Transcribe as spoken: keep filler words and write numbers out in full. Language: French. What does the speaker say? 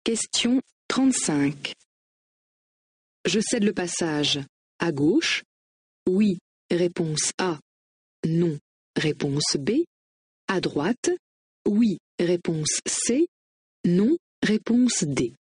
Question trente-cinq. Je cède le passage. À gauche? Oui. Réponse A. Non. Réponse B. À droite? Oui. Réponse C. Non. Réponse D.